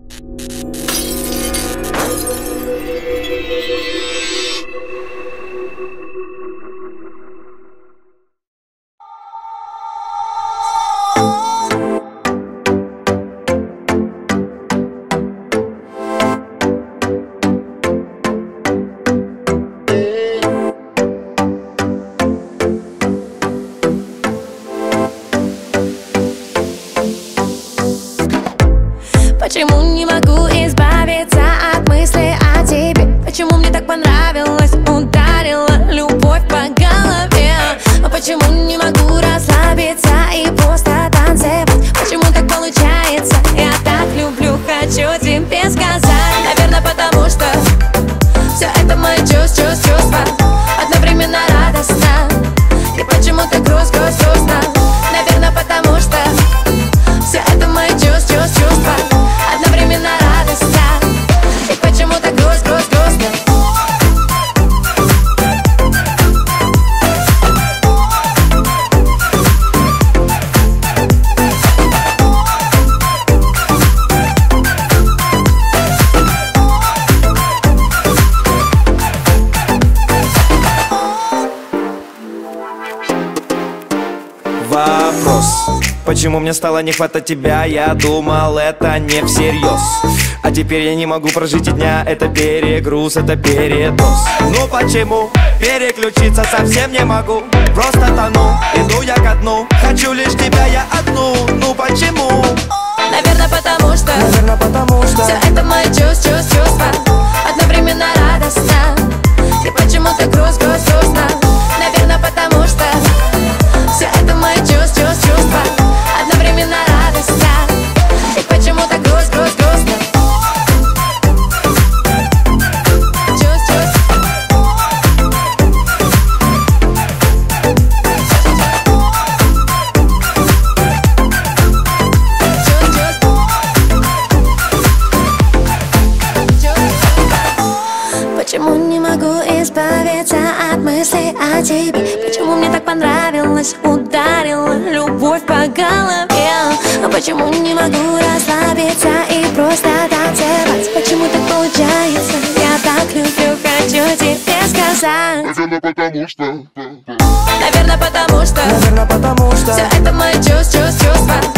Почему не могу избавиться от мысли о тебе? Почему мне так понравилось, ударила любовь по голове? А почему не могу расслабиться и просто танцевать? Почему так получается? Я так люблю, хочу тебе сказать. Наверное, потому что все это мои чувства одновременно радостно. И почему-то грустно. Наверное, потому что все это мои чувства одновременно радостно. И почему-то грустно. Вопрос: почему мне стало не хватать тебя? Я думал, это не всерьез. А теперь я не могу прожить и дня. Это перегруз, это передоз. Ну почему? Переключиться совсем не могу. Просто тону, иду я ко дну. Хочу лишь тебя, я одну. Ну почему? Наверное, потому что все это мои чувства одновременно радостно. И почему-то грустно. Наверное, потому что все это мои чувства одновременно радостно. И почему-то грустно. Почему не могу избавиться от мыслей о тебе? Почему мне так понравилось, ударила любовь по голове? А почему не могу расслабиться и просто танцевать? Почему так получается? Я так люблю, хочу тебе сказать. Наверное, потому что все это мои чувства